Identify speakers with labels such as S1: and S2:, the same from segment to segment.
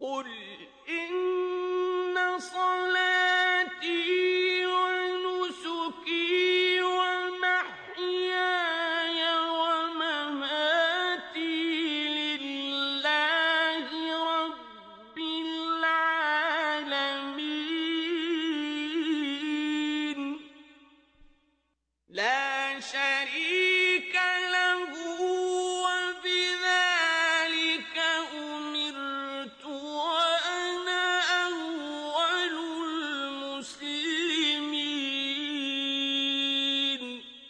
S1: قل إن صلاتي ونسكي ومحياي ومماتي لله رب العالمين لا شريك له وبذلك أمرت وأنا أول المسلمين.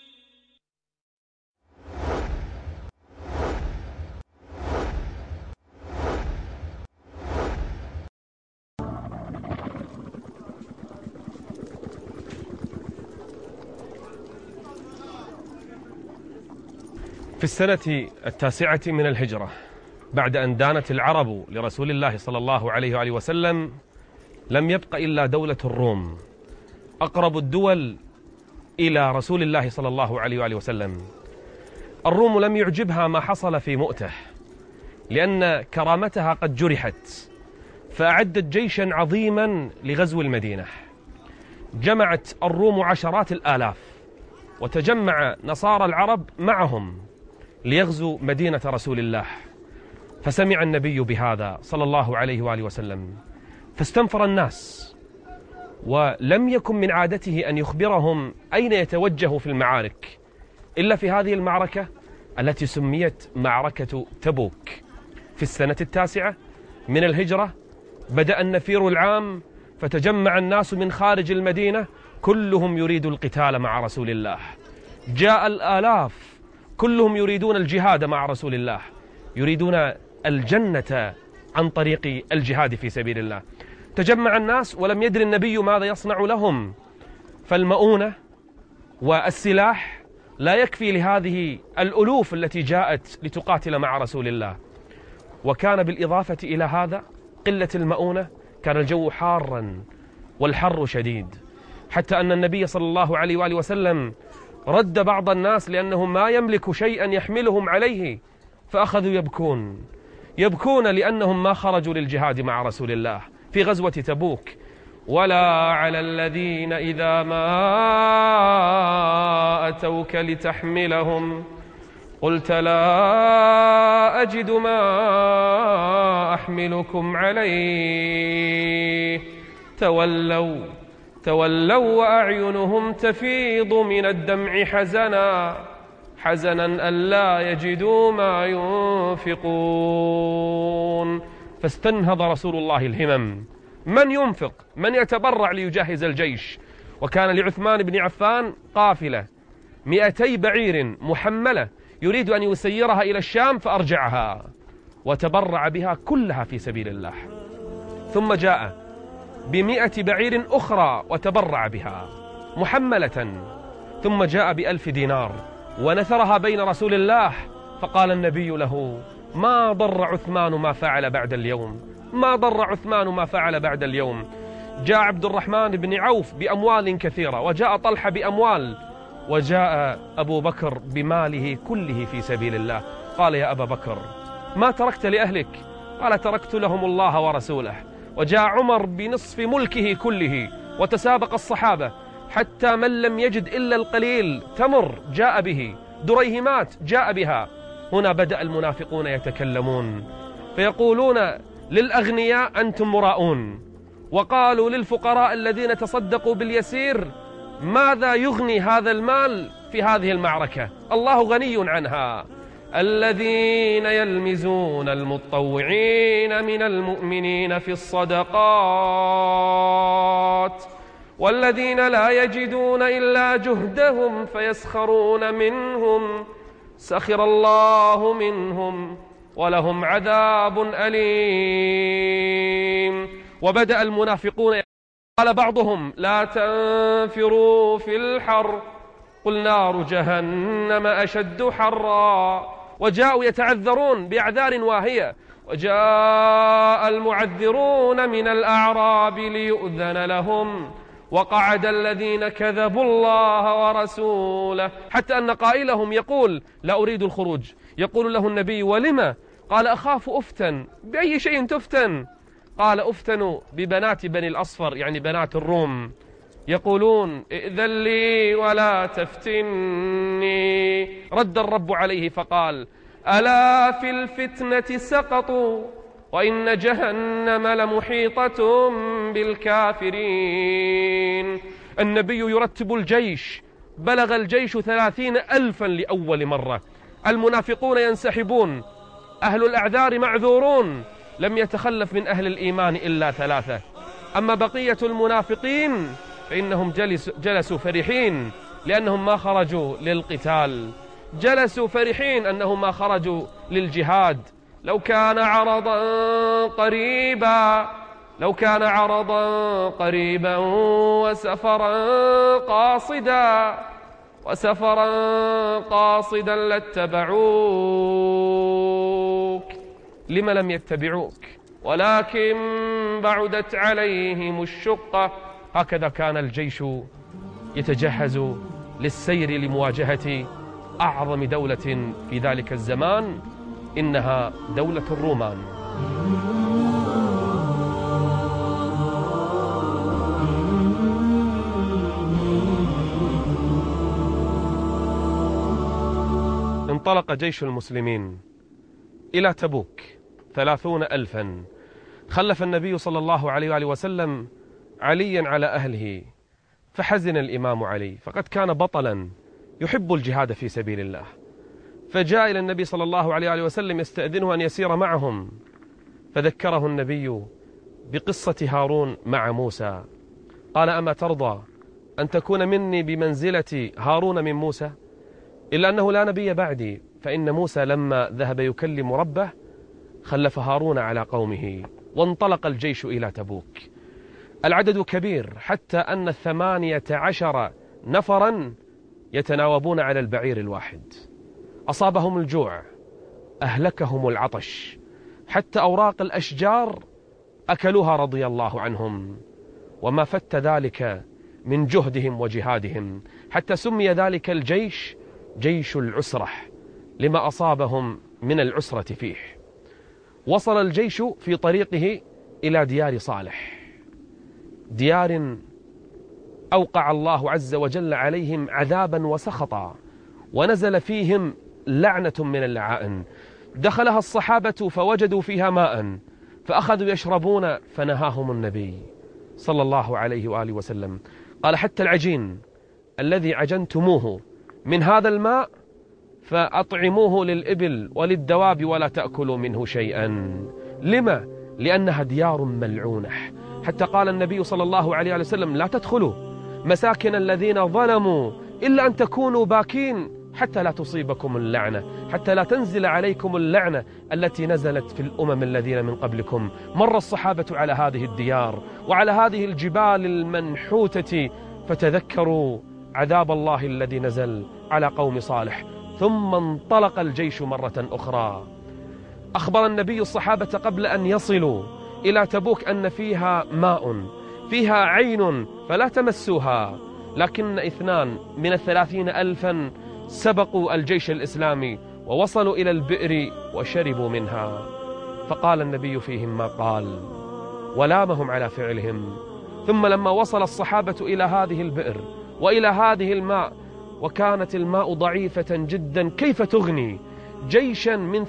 S2: في السنة 9 من الهجرة، بعد أن دانت العرب لرسول الله صلى الله عليه وآله وسلم، لم يبق إلا دولة الروم، أقرب الدول إلى رسول الله صلى الله عليه وآله وسلم. الروم لم يعجبها ما حصل في مؤتة، لأن كرامتها قد جرحت، فأعدت جيشا عظيما لغزو المدينة. جمعت الروم عشرات الآلاف، وتجمع نصارى العرب معهم ليغزو مدينة رسول الله. فسمع النبي بهذا صلى الله عليه وآله وسلم، فاستنفر الناس، ولم يكن من عادته أن يخبرهم أين يتوجه في المعارك، إلا في هذه المعركة التي سميت معركة تبوك. في السنة 9 من الهجرة بدأ النفير العام، فتجمع الناس من خارج المدينة كلهم يريد القتال مع رسول الله. جاء الآلاف كلهم يريدون الجهاد مع رسول الله، يريدون الجنة عن طريق الجهاد في سبيل الله. تجمع الناس ولم يدري النبي ماذا يصنع لهم، فالمؤونة والسلاح لا يكفي لهذه الألوف التي جاءت لتقاتل مع رسول الله. وكان بالإضافة إلى هذا قلة المؤونة، كان الجو حارا والحر شديد، حتى أن النبي صلى الله عليه وآله وسلم رد بعض الناس لأنهم ما يملك شيئا يحملهم عليه، فأخذوا يبكون لأنهم ما خرجوا للجهاد مع رسول الله في غزوة تبوك. ولا على الذين إذا ما أتوك لتحملهم قلت لا أجد ما أحملكم عليه تولوا وأعينهم تفيض من الدمع حزنا ألا يجدوا ما ينفقون. فاستنهض رسول الله الهمم، من ينفق، من يتبرع ليجهز الجيش. وكان لعثمان بن عفان قافلة 200 بعير محملة يريد أن يسيرها إلى الشام، فأرجعها وتبرع بها كلها في سبيل الله. ثم جاء ب100 بعير أخرى وتبرع بها محملة، ثم جاء ب1000 دينار ونثرها بين رسول الله. فقال النبي له: ما ضر عثمان ما فعل بعد اليوم، ما ضر عثمان ما فعل بعد اليوم. جاء عبد الرحمن بن عوف بأموال كثيرة، وجاء طلحة بأموال، وجاء أبو بكر بماله كله في سبيل الله. قال: يا أبا بكر ما تركت لأهلك؟ قال: تركت لهم الله ورسوله. وجاء عمر بنصف ملكه كله، وتسابق الصحابة حتى من لم يجد إلا القليل تمر جاء به، دريهمات جاء بها. هنا بدأ المنافقون يتكلمون فيقولون للأغنياء أنتم مراؤون، وقالوا للفقراء الذين تصدقوا باليسير ماذا يغني هذا المال في هذه المعركة؟ الله غني عنها. الذين يلمزون المتطوعين من المؤمنين في الصدقات والذين لا يجدون إلا جهدهم فيسخرون منهم سخر الله منهم ولهم عذاب أليم. وبدأ المنافقون، قال بعضهم: لا تنفروا في الحر قل نار جهنم أشد حرا. وجاءوا يتعذرون بأعذار واهية. وجاء المعذرون من الأعراب ليؤذن لهم وقعد الذين كذبوا الله ورسوله، حتى أن قائلهم يقول: لا أريد الخروج. يقول له النبي: ولما؟ قال: أخاف أفتن. بأي شيء تفتن؟ قال أفتنوا ببنات بني الأصفر، يعني بنات الروم، يقولون ائذن لي ولا تفتني. رد الرب عليه فقال ألا في الفتنة سقطوا وإن جهنم لمحيطة بالكافرين. النبي يرتب الجيش، بلغ الجيش 30,000 لأول مرة. المنافقون ينسحبون، أهل الأعذار معذورون، لم يتخلف من أهل الإيمان إلا 3. أما بقية المنافقين فإنهم جلسوا فرحين لأنهم ما خرجوا للقتال، جلسوا فرحين أنهم ما خرجوا للجهاد. لو كان عرضا قريبا وسفرا قاصدا لاتبعوك. لم لم يتبعوك؟ ولكن بعدت عليهم الشقة. هكذا كان الجيش يتجهز للسير لمواجهة أعظم دولة في ذلك الزمان، إنها دولة الرومان. انطلق جيش المسلمين إلى تبوك 30,000. خلف النبي صلى الله عليه وآله وسلم عليا على أهله، فحزن الإمام علي، فقد كان بطلا يحب الجهاد في سبيل الله، فجاء إلى النبي صلى الله عليه وآله وسلم يستأذنه أن يسير معهم، فذكره النبي بقصة هارون مع موسى. قال أما ترضى أن تكون مني بمنزلة هارون من موسى؟ إلا أنه لا نبي بعدي، فإن موسى لما ذهب يكلم ربه خلف هارون على قومه. وانطلق الجيش إلى تبوك. العدد كبير، حتى أن 18 نفرا يتناوبون على البعير الواحد. أصابهم الجوع، أهلكهم العطش، حتى أوراق الأشجار أكلوها رضي الله عنهم، وما فت ذلك من جهدهم وجهادهم، حتى سمي ذلك الجيش جيش العسرة لما أصابهم من العسرة فيه. وصل الجيش في طريقه إلى ديار صالح، ديار أوقع الله عز وجل عليهم عذابا وسخطا، ونزل فيهم لعنة من اللعائن. دخلها الصحابة فوجدوا فيها ماء، فأخذوا يشربون، فنهاهم النبي صلى الله عليه وآله وسلم. قال حتى العجين الذي عجنتموه من هذا الماء فأطعموه للإبل وللدواب ولا تأكلوا منه شيئا. لما؟ لأنها ديار ملعونة. حتى قال النبي صلى الله عليه وسلم لا تدخلوا مساكن الذين ظلموا إلا أن تكونوا باكين حتى لا تصيبكم اللعنة، حتى لا تنزل عليكم اللعنة التي نزلت في الأمم الذين من قبلكم. مر الصحابة على هذه الديار وعلى هذه الجبال المنحوتة، فتذكروا عذاب الله الذي نزل على قوم صالح. ثم انطلق الجيش مرة أخرى. أخبر النبي الصحابة قبل أن يصلوا إلى تبوك أن فيها ماء، فيها عين فلا تمسوها، لكن 2 من 30,000 سبقوا الجيش الإسلامي ووصلوا إلى البئر وشربوا منها. فقال النبي فيهم ما قال ولامهم على فعلهم. ثم لما وصل الصحابة إلى هذه البئر وإلى هذه الماء، وكانت الماء ضعيفة جدا، كيف تغني جيشا من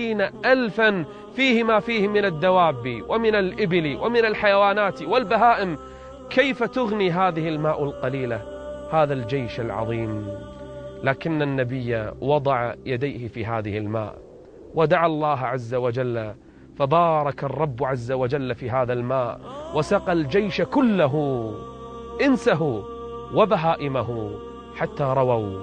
S2: 30,000 فيه ما فيه من الدواب ومن الإبل ومن الحيوانات والبهائم؟ كيف تغني هذه الماء القليلة هذا الجيش العظيم؟ لكن النبي وضع يديه في هذه الماء ودعا الله عز وجل، فبارك الرب عز وجل في هذا الماء وسقى الجيش كله إنسه وبهائمه حتى رووا.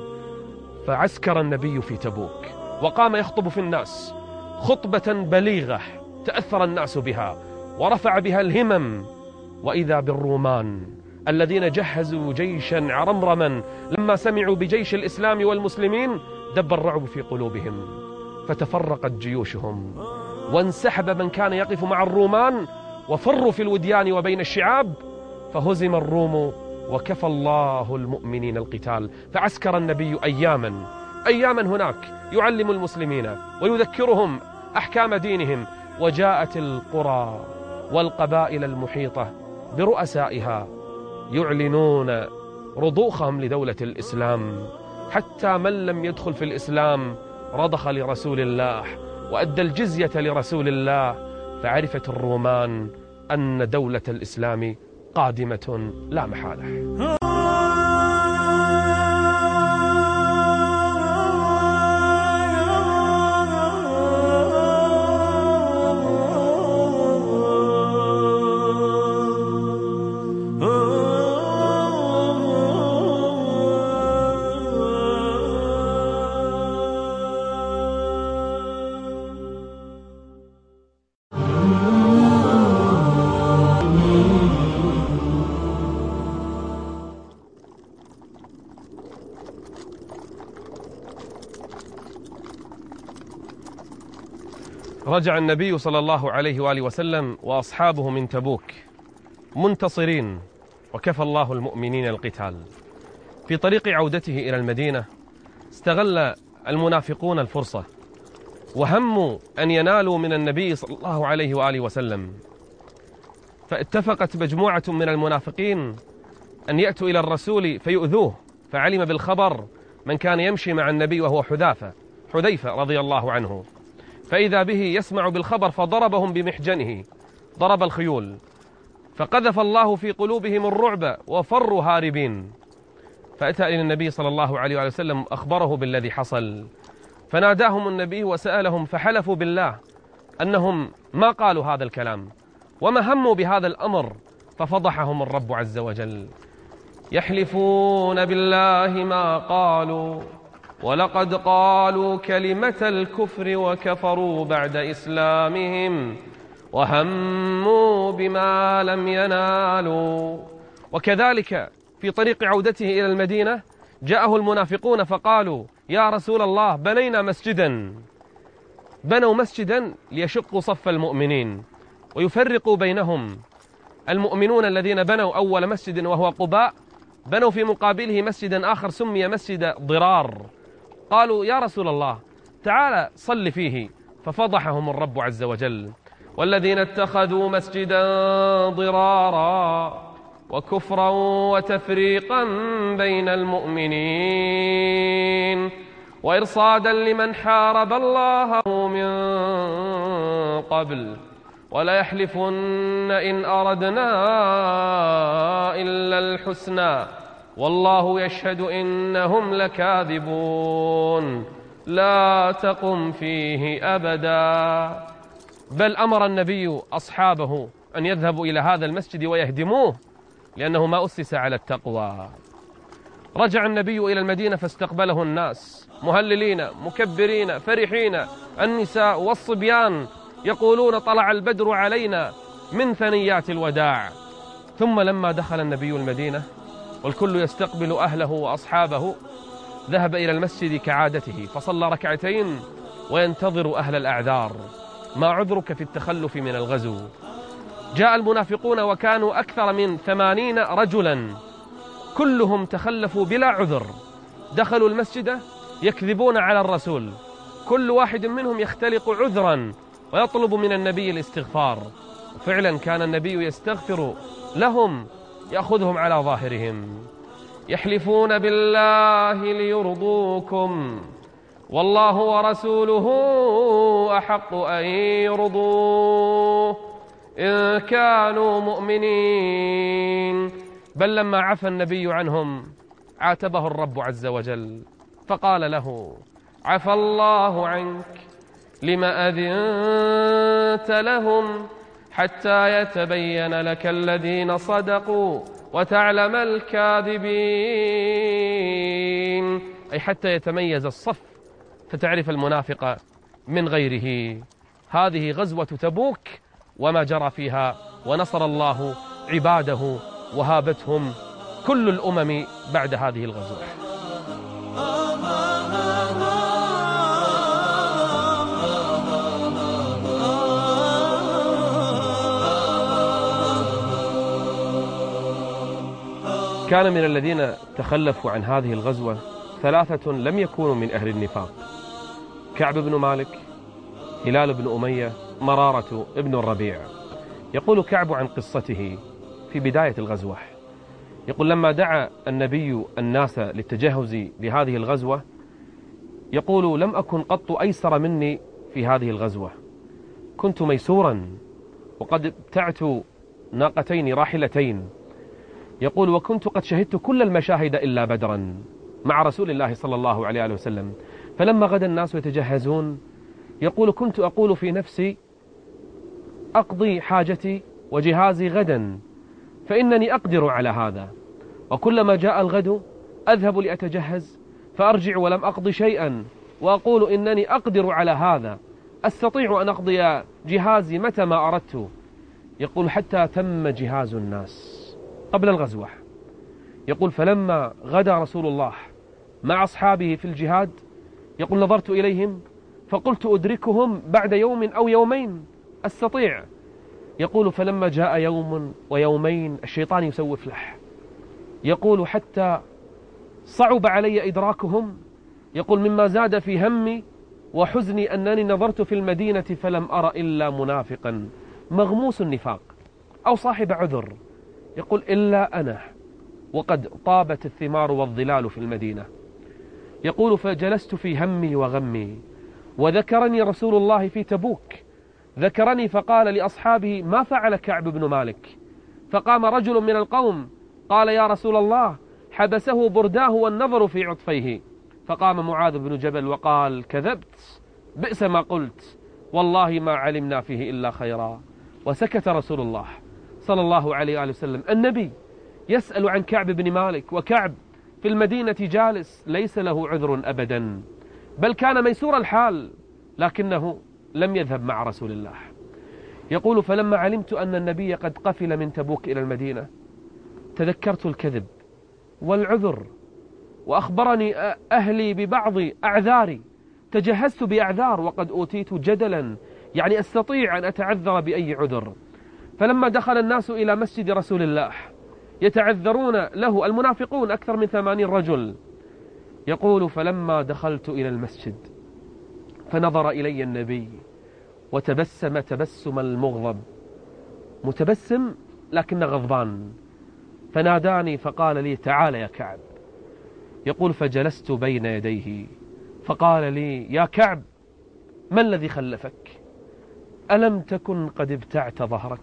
S2: فعسكر النبي في تبوك وقام يخطب في الناس خطبة بليغة تأثر الناس بها ورفع بها الهمم. وإذا بالرومان الذين جهزوا جيشا عرمرما لما سمعوا بجيش الإسلام والمسلمين دب الرعب في قلوبهم، فتفرقت جيوشهم وانسحب من كان يقف مع الرومان وفروا في الوديان وبين الشعاب، فهزم الروم وكفى الله المؤمنين القتال. فعسكر النبي أياما هناك يعلم المسلمين ويذكرهم أحكام دينهم. وجاءت القرى والقبائل المحيطة برؤسائها يعلنون رضوخهم لدولة الإسلام، حتى من لم يدخل في الإسلام رضخ لرسول الله وأدى الجزية لرسول الله، فعرفت الرومان أن دولة الإسلام قادمة لا محالة. رجع النبي صلى الله عليه وآله وسلم وأصحابه من تبوك منتصرين، وكفى الله المؤمنين القتال. في طريق عودته إلى المدينة استغل المنافقون الفرصة وهموا أن ينالوا من النبي صلى الله عليه وآله وسلم، فاتفقت مجموعة من المنافقين أن يأتوا إلى الرسول فيؤذوه، فعلم بالخبر من كان يمشي مع النبي وهو حذيفة رضي الله عنه، فإذا به يسمع بالخبر فضربهم بمحجنه، ضرب الخيول، فقذف الله في قلوبهم الرعب وفروا هاربين. فأتى إلى النبي صلى الله عليه وسلم أخبره بالذي حصل، فناداهم النبي وسألهم، فحلفوا بالله أنهم ما قالوا هذا الكلام وما هموا بهذا الأمر، ففضحهم الرب عز وجل. يحلفون بالله ما قالوا ولقد قالوا كلمة الكفر وكفروا بعد إسلامهم وهموا بما لم ينالوا. وكذلك في طريق عودته إلى المدينة جاءه المنافقون فقالوا: يا رسول الله، بنوا مسجدا ليشقوا صف المؤمنين ويفرقوا بينهم. المؤمنون الذين بنوا أول مسجد وهو قباء بنوا في مقابله مسجدا آخر سمي مسجد ضرار. قالوا: يا رسول الله، تعال صل فيه، ففضحهم الرب عز وجل. والذين اتخذوا مسجدا ضرارا وكفرا وتفريقا بين المؤمنين وإرصادا لمن حارب الله من قبل ولا يحلفن إن أردنا إلا الحسنى والله يشهد إنهم لكاذبون لا تقم فيه أبدا. بل أمر النبي أصحابه أن يذهبوا إلى هذا المسجد ويهدموه لأنه ما أسس على التقوى. رجع النبي إلى المدينة فاستقبله الناس مهللين مكبرين فرحين، النساء والصبيان يقولون: طلع البدر علينا من ثنيات الوداع. ثم لما دخل النبي المدينة والكل يستقبل أهله وأصحابه ذهب إلى المسجد كعادته فصلى ركعتين وينتظر أهل الأعذار. ما عذرك في التخلف من الغزو؟ جاء المنافقون وكانوا أكثر من 80 رجلا كلهم تخلفوا بلا عذر، دخلوا المسجد يكذبون على الرسول، كل واحد منهم يختلق عذرا ويطلب من النبي الاستغفار. فعلا كان النبي يستغفر لهم يأخذهم على ظاهرهم. يحلفون بالله ليرضوكم والله ورسوله أحق أن يرضوه إن كانوا مؤمنين. بل لما عفى النبي عنهم عاتبه الرب عز وجل فقال له: عفى الله عنك لما أذنت لهم حتى يتبين لك الذين صدقوا وتعلم الكاذبين، أي حتى يتميز الصف فتعرف المنافق من غيره. هذه غزوة تبوك وما جرى فيها، ونصر الله عباده وهابتهم كل الأمم بعد هذه الغزوة. كان من الذين تخلفوا عن هذه الغزوة 3 لم يكونوا من أهل النفاق: كعب بن مالك، هلال بن أمية، مرارة ابن الربيع. يقول كعب عن قصته في بداية الغزوة، يقول لما دعا النبي الناس للتجهز لهذه الغزوة، يقول لم أكن قط أيسر مني في هذه الغزوة، كنت ميسورا وقد ابتعت ناقتين راحلتين. يقول وكنت قد شهدت كل المشاهد إلا بدرا مع رسول الله صلى الله عليه وسلم. فلما غدا الناس يتجهزون، يقول كنت أقول في نفسي أقضي حاجتي وجهازي غدا فإنني أقدر على هذا، وكلما جاء الغد أذهب لأتجهز فأرجع ولم أقضي شيئا وأقول إنني أقدر على هذا، أستطيع أن أقضي جهازي متى ما أردت. يقول حتى تم جهاز الناس قبل الغزوة. يقول فلما غدا رسول الله مع أصحابه في الجهاد، يقول نظرت إليهم فقلت أدركهم بعد يوم أو يومين أستطيع. يقول فلما جاء يوم ويومين الشيطان يسوف له، يقول حتى صعب علي إدراكهم. يقول مما زاد في همي وحزني أنني نظرت في المدينة فلم أرى إلا منافقا مغموس النفاق أو صاحب عذر، يقول إلا أنا وقد طابت الثمار والظلال في المدينة. يقول فجلست في همي وغمي، وذكرني رسول الله في تبوك، ذكرني فقال لأصحابه ما فعل كعب بن مالك؟ فقام رجل من القوم قال يا رسول الله حبسه برداه والنظر في عطفيه. فقام معاذ بن جبل وقال كذبت، بئس ما قلت، والله ما علمنا فيه إلا خيرا. وسكت رسول الله صلى الله عليه وآله وسلم. النبي يسأل عن كعب بن مالك، وكعب في المدينة جالس ليس له عذر أبدا، بل كان ميسور الحال، لكنه لم يذهب مع رسول الله. يقول فلما علمت أن النبي قد قفل من تبوك إلى المدينة تذكرت الكذب والعذر، وأخبرني أهلي ببعض أعذاري، تجهزت بأعذار وقد أوتيت جدلا، يعني أستطيع أن أتعذر بأي عذر. فلما دخل الناس إلى مسجد رسول الله يتعذرون له المنافقون أكثر من 80 رجل، يقول فلما دخلت إلى المسجد فنظر إلي النبي وتبسم تبسم المغضب، متبسم لكن غضبان، فناداني فقال لي تعال يا كعب. يقول فجلست بين يديه فقال لي يا كعب ما الذي خلفك؟ ألم تكن قد ابتعت ظهرك؟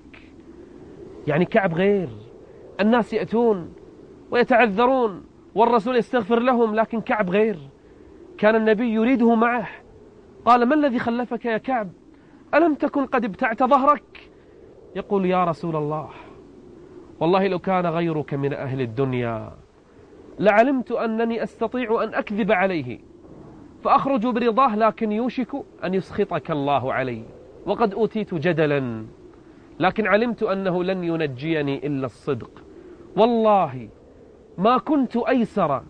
S2: يعني كعب غير، الناس يأتون ويتعذرون والرسول يستغفر لهم، لكن كعب غير، كان النبي يريده معه. قال ما الذي خلفك يا كعب؟ ألم تكن قد ابتعت ظهرك؟ يقول يا رسول الله والله لو كان غيرك من أهل الدنيا لعلمت أنني أستطيع أن أكذب عليه فأخرج برضاه، لكن يوشك أن يسخطك الله علي، وقد أوتيت جدلا، لكن علمت أنه لن ينجيني إلا الصدق. والله ما كنت أيسر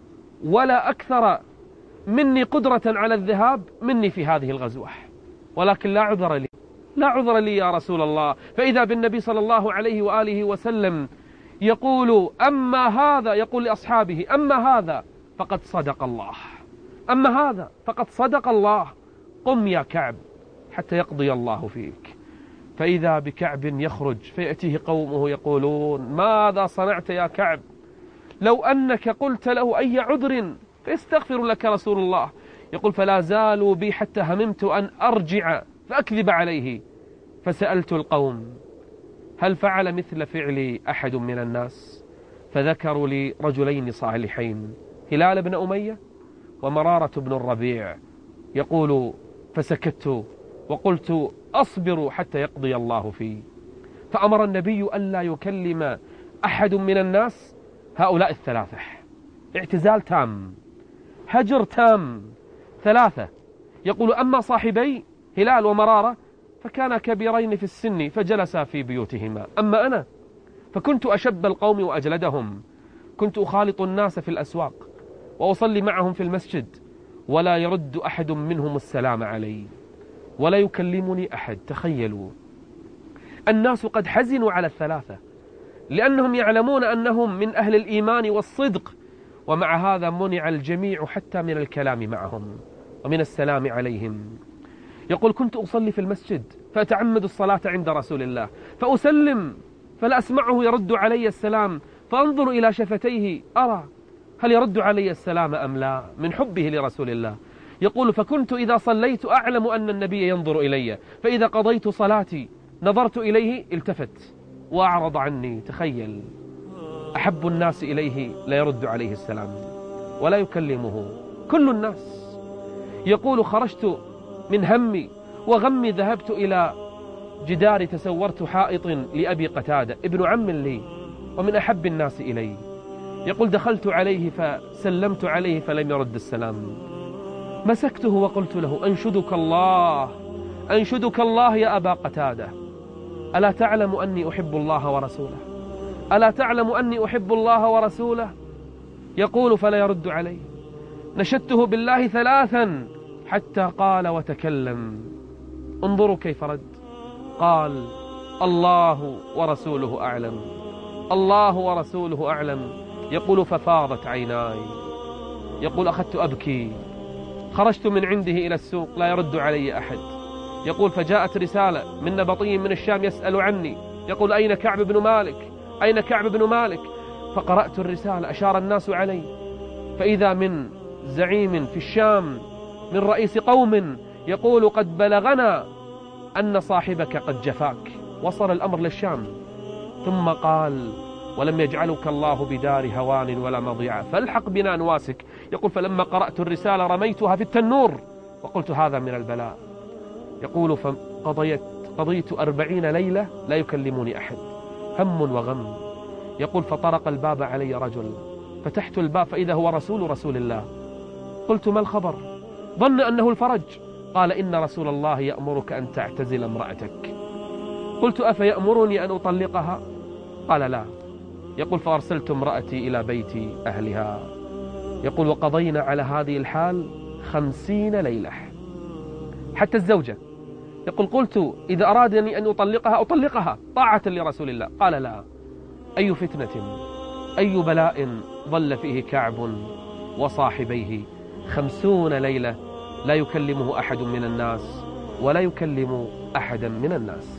S2: ولا أكثر مني قدرة على الذهاب مني في هذه الغزوة، ولكن لا عذر لي، لا عذر لي يا رسول الله. فإذا بالنبي صلى الله عليه وآله وسلم يقول أما هذا، يقول لأصحابه أما هذا فقد صدق الله، أما هذا فقد صدق الله، قم يا كعب حتى يقضي الله فيك. فإذا بكعب يخرج فيأتيه قومه يقولون ماذا صنعت يا كعب؟ لو أنك قلت له أي عذر فيستغفر لك رسول الله. يقول فلا زالوا بي حتى هممت أن أرجع فأكذب عليه، فسألت القوم هل فعل مثل فعلي أحد من الناس؟ فذكروا لي رجلين صالحين، هلال بن أمية ومرارة بن الربيع. يقول فسكت وقلت أصبر حتى يقضي الله فيه. فأمر النبي ألا يكلم أحد من الناس هؤلاء الثلاثة، اعتزال تام، هجر تام، ثلاثة. يقول أما صاحبي هلال ومرارة فكانا كبيرين في السن فجلسا في بيوتهما، أما أنا فكنت أشب القوم وأجلدهم، كنت أخالط الناس في الأسواق وأصلي معهم في المسجد، ولا يرد أحد منهم السلام علي ولا يكلمني أحد. تخيلوا الناس قد حزنوا على الثلاثة لأنهم يعلمون أنهم من أهل الإيمان والصدق، ومع هذا منع الجميع حتى من الكلام معهم ومن السلام عليهم. يقول كنت أصلي في المسجد فأتعمد الصلاة عند رسول الله فأسلم فلا أسمعه يرد علي السلام، فأنظر إلى شفتيه أرى هل يرد علي السلام أم لا من حبه لرسول الله. يقول فكنت إذا صليت أعلم أن النبي ينظر إلي، فإذا قضيت صلاتي نظرت إليه التفت وأعرض عني. تخيل، أحب الناس إليه لا يرد عليه السلام ولا يكلمه كل الناس. يقول خرجت من همي وغمي، ذهبت إلى جدار تسورت حائط لأبي قتادة ابن عم لي ومن أحب الناس إلي. يقول دخلت عليه فسلمت عليه فلم يرد السلام، مسكته وقلت له أنشدك الله أنشدك الله يا أبا قتادة، ألا تعلم أني أحب الله ورسوله؟ ألا تعلم أني أحب الله ورسوله؟ يقول فلا يرد علي. نشدته بالله 3 حتى قال وتكلم. انظروا كيف رد، قال الله ورسوله أعلم، الله ورسوله أعلم. يقول ففاضت عيناي. يقول أخذت أبكي، خرجت من عنده إلى السوق لا يرد علي أحد. يقول فجاءت رسالة من نبطي من الشام يسأل عني، يقول أين كعب بن مالك؟ أين كعب بن مالك؟ فقرأت الرسالة، أشار الناس علي، فإذا من زعيم في الشام من رئيس قوم يقول قد بلغنا أن صاحبك قد جفاك. وصل الأمر للشام. ثم قال ولم يجعلك الله بدار هوان ولا مضيعة فالحق بنا نواسك. يقول فلما قرأت الرسالة رميتها في التنور وقلت هذا من البلاء. يقول فقضيت 40 ليلة لا يكلمني أحد، هم وغم. يقول فطرق الباب علي رجل، فتحت الباب فإذا هو رسول الله. قلت ما الخبر؟ ظن أنه الفرج. قال إن رسول الله يأمرك أن تعتزل امرأتك. قلت أفيأمرني أن أطلقها؟ قال لا. يقول فأرسلت امرأتي إلى بيت أهلها. يقول وقضينا على هذه الحال 50 ليلة حتى الزوجة. يقول قلت إذا أرادني أن أطلقها طاعة لرسول الله. قال لا. أي فتنة أي بلاء ظل فيه كعب وصاحبيه 50 ليلة لا يكلمه أحد من الناس ولا يكلم أحدا من الناس.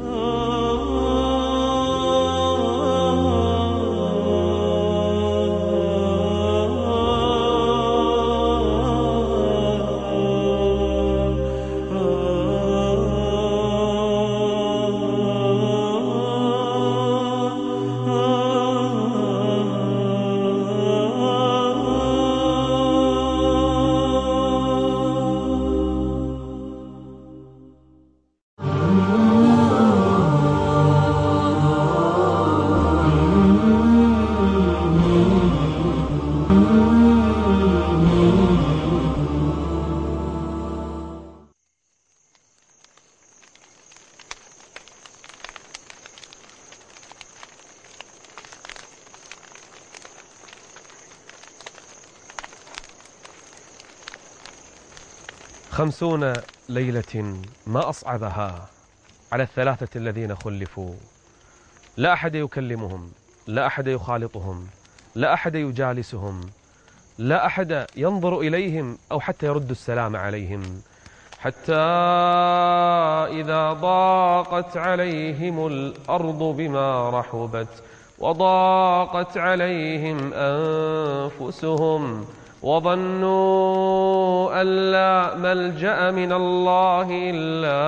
S2: خمسون ليلة ما أصعبها على الثلاثة الذين خلفوا. لا أحد يكلمهم، لا أحد يخالطهم، لا أحد يجالسهم، لا أحد ينظر إليهم أو حتى يرد السلام عليهم، حتى إذا ضاقت عليهم الأرض بما رحبت وضاقت عليهم أنفسهم وظنوا أن لا ملجأ من الله إلا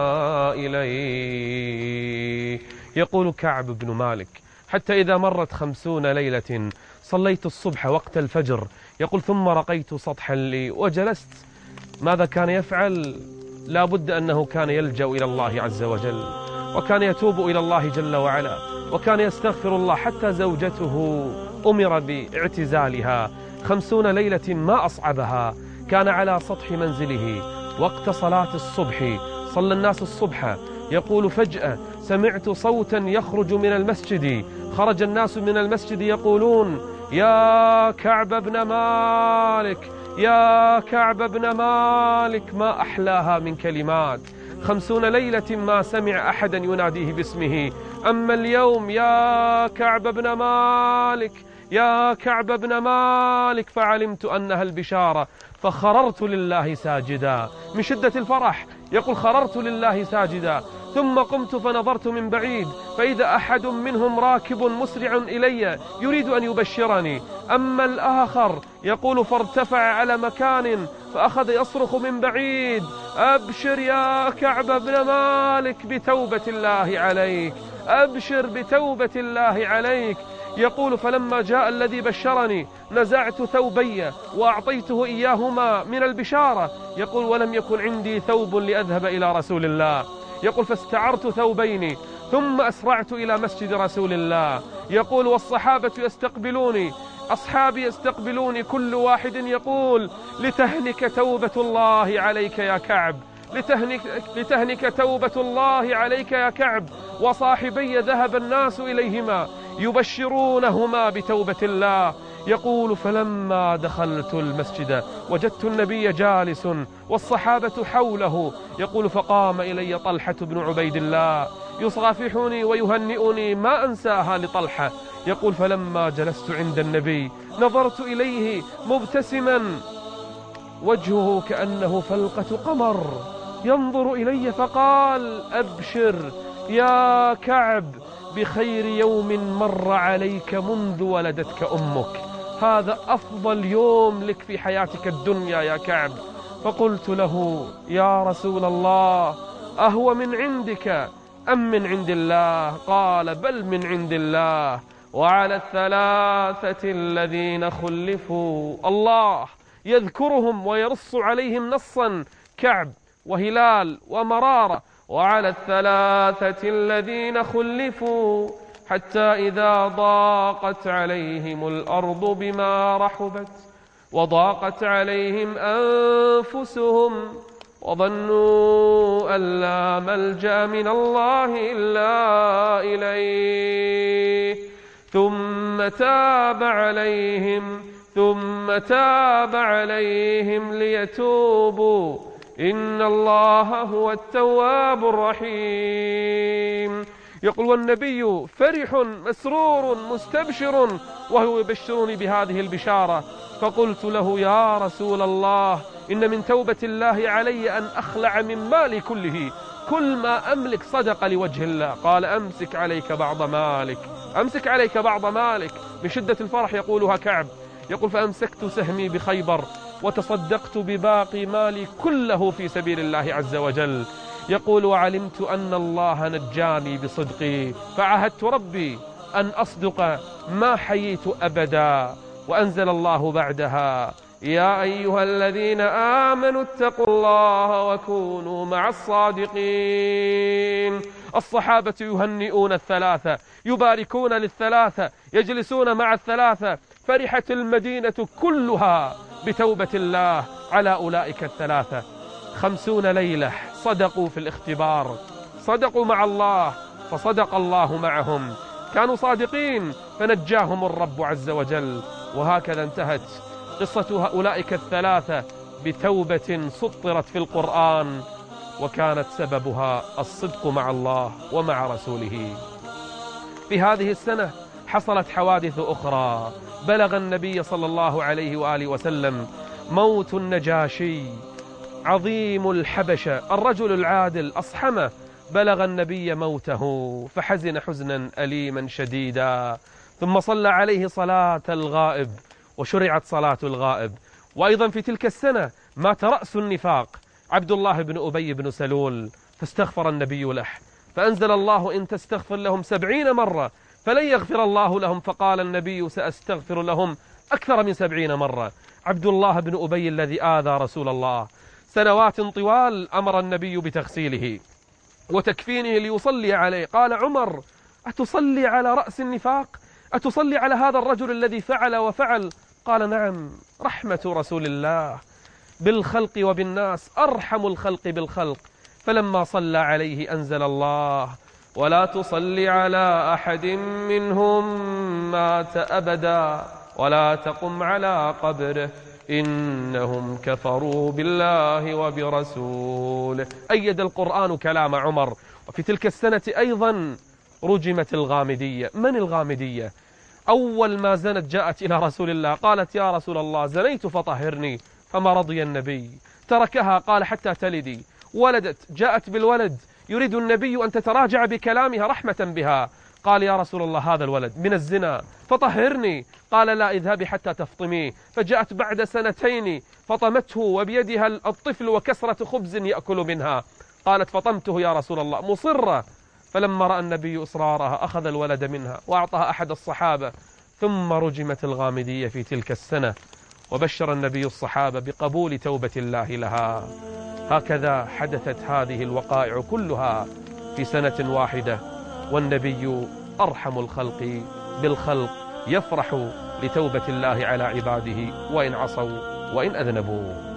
S2: إليه. يقول كعب بن مالك حتى إذا مرت 50 ليلة صليت الصبح وقت الفجر. يقول ثم رقيت سطحا لي وجلست. ماذا كان يفعل؟ لا بد أنه كان يلجأ إلى الله عز وجل، وكان يتوب إلى الله جل وعلا، وكان يستغفر الله. حتى زوجته أمر باعتزالها. 50 ليلة ما أصعبها. كان على سطح منزله وقت صلاة الصبح، صلى الناس الصبح. يقول فجأة سمعت صوتا يخرج من المسجد، خرج الناس من المسجد يقولون يا كعب بن مالك، يا كعب بن مالك. ما أحلاها من كلمات. 50 ليلة ما سمع أحدا يناديه باسمه. أما اليوم يا كعب بن مالك، يا كعب بن مالك، فعلمت أنها البشارة، فخررت لله ساجدا من شدة الفرح. يقول خررت لله ساجدا ثم قمت فنظرت من بعيد فإذا أحد منهم راكب مسرع إلي يريد أن يبشرني. أما الآخر يقول فارتفع على مكان فأخذ يصرخ من بعيد أبشر يا كعب بن مالك بتوبة الله عليك، أبشر بتوبة الله عليك. يقول فلما جاء الذي بشرني نزعت ثوبي وأعطيته إياهما من البشارة. يقول ولم يكن عندي ثوب لأذهب إلى رسول الله. يقول فاستعرت ثوبين ثم أسرعت إلى مسجد رسول الله. يقول والصحابة يستقبلوني، أصحابي يستقبلوني، كل واحد يقول لتهنك توبة الله عليك يا كعب، لتهنك توبة الله عليك يا كعب. وصاحبي ذهب الناس إليهما يبشرونهما بتوبة الله. يقول فلما دخلت المسجد وجدت النبي جالس والصحابة حوله. يقول فقام إلي طلحة بن عبيد الله يصافحني ويهنئني ما أنساها لطلحة. يقول فلما جلست عند النبي نظرت إليه مبتسما وجهه كأنه فلقة قمر ينظر إلي فقال أبشر يا كعب بخير يوم مر عليك منذ ولدتك أمك، هذا أفضل يوم لك في حياتك الدنيا يا كعب. فقلت له يا رسول الله أهو من عندك أم من عند الله؟ قال بل من عند الله. وعلى الثلاثة الذين خلفوا، الله يذكرهم ويرص عليهم نصا، كعب وهلال ومرارة. وعلى الثلاثة الذين خلفوا حتى إذا ضاقت عليهم الأرض بما رحبت وضاقت عليهم أنفسهم وظنوا أن لا ملجأ من الله إلا إليه ثم تاب عليهم ليتوبوا إن الله هو التواب الرحيم. يقول والنبي فرح مسرور مستبشر وهو يبشرني بهذه البشارة. فقلت له يا رسول الله إن من توبة الله علي أن أخلع من مالي كله، كل ما أملك صدق لوجه الله. قال أمسك عليك بعض مالك، أمسك عليك بعض مالك. من شدة الفرح يقولها كعب. يقول فأمسكت سهمي بخيبر وتصدقت بباقي مالي كله في سبيل الله عز وجل. يقول وعلمت أن الله نجاني بصدقي فعهدت ربي أن أصدق ما حييت أبدا. وأنزل الله بعدها يا أيها الذين آمنوا اتقوا الله وكونوا مع الصادقين. الصحابة يهنئون الثلاثة، يباركون للثلاثة، يجلسون مع الثلاثة. فرحت المدينة كلها بتوبة الله على أولئك الثلاثة. 50 ليلة صدقوا في الاختبار، صدقوا مع الله فصدق الله معهم، كانوا صادقين فنجاهم الرب عز وجل. وهكذا انتهت قصة أولئك الثلاثة بتوبة سطرت في القرآن، وكانت سببها الصدق مع الله ومع رسوله. في هذه السنة حصلت حوادث أخرى. بلغ النبي صلى الله عليه وآله وسلم موت النجاشي عظيم الحبشة الرجل العادل أصحمه. بلغ النبي موته فحزن حزنا أليما شديدا، ثم صلى عليه صلاة الغائب وشرعت صلاة الغائب. وأيضا في تلك السنة مات رأس النفاق عبد الله بن أبي بن سلول، فاستغفر النبي له، فأنزل الله إن تستغفر لهم 70 مرة فلن يغفر الله لهم. فقال النبي سأستغفر لهم أكثر من 70 مرة. عبد الله بن أبي الذي آذى رسول الله سنوات طوال أمر النبي بتغسيله وتكفينه ليصلي عليه. قال عمر أتصلي على رأس النفاق؟ أتصلي على هذا الرجل الذي فعل وفعل؟ قال نعم، رحمة رسول الله بالخلق وبالناس أرحم الخلق بالخلق. فلما صلى عليه أنزل الله ولا تصلي على أحد منهم مات أبدا ولا تقم على قبره إنهم كفروا بالله وبرسوله. أيد القرآن كلام عمر. وفي تلك السنة أيضا رجمت الغامدية. من الغامدية؟ أول ما زنت جاءت إلى رسول الله قالت يا رسول الله زنيت فطهرني، فما رضي النبي، تركها قال حتى تلدي، ولدت، جاءت بالولد، يريد النبي أن تتراجع بكلامها رحمة بها. قال يا رسول الله هذا الولد من الزنا فطهرني. قال لا، اذهبي حتى تفطميه. فجاءت بعد 2 فطمته وبيدها الطفل وكسرة خبز يأكل منها. قالت فطمته يا رسول الله مصرة. فلما رأى النبي إصرارها أخذ الولد منها وأعطاها أحد الصحابة، ثم رجمت الغامدية في تلك السنة، وبشر النبي الصحابة بقبول توبة الله لها. هكذا حدثت هذه الوقائع كلها في سنة واحدة، والنبي أرحم الخلق بالخلق يفرح لتوبة الله على عباده وإن عصوا وإن أذنبوا.